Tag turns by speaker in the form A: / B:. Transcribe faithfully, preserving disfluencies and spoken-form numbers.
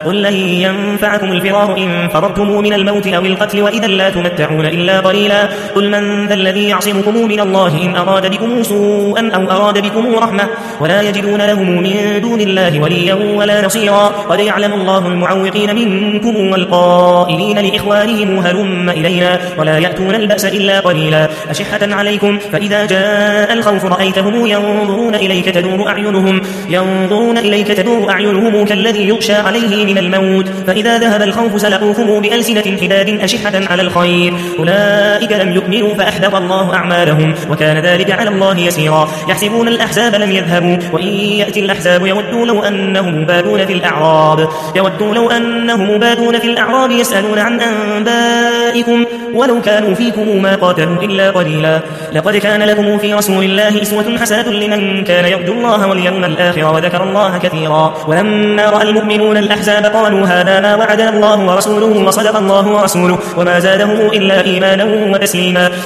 A: قل لن ينفعكم الفرار إن فررتم من الموت أو القتل وإذا لا تمتعون إلا قليلا قل من ذا الذي يعصمكم من الله إن أراد بكم سوءا أو أراد بكم رحمة ولا يجدون لهم من دون الله وليا ولا نصيرا قد يعلم الله المعوقين منكم والقائلين لإخوانهم هلم إلينا ولا يأتون البأس إلا قليلا أشحة عليكم فإذا جاء الخوف رأيتهم ينظرون إليك تدور أعينهم ينظرون إليك تدور أعينهم كالذي يغشى عليه من الموت فإذا ذهب الخوف سلقوكم بألسنة حداد أشحة على الخير أولئك لم يؤمنوا فأحبط الله أعمالهم وكان ذلك على الله يسيرا يحسبون الأحزاب لم يذهبوا وإن يأتي الأحزاب يودوا لو أنهم بادون في الأعراب يودوا لو أنهم بادون في الأعراب يسألون عن أنبائكم ولو كانوا فيكم ما قاتلوا إلا قليلا لقد كان لكم في رسول الله أسوة حسنة لمن كان يرجو الله واليوم الآخر وذكر الله كثيرا ولما رأى المؤمنون الأحزاب قالوا هذا ما وعدنا الله ورسوله وصدق الله ورسوله وما زادهم إلا إيمانا وتسليما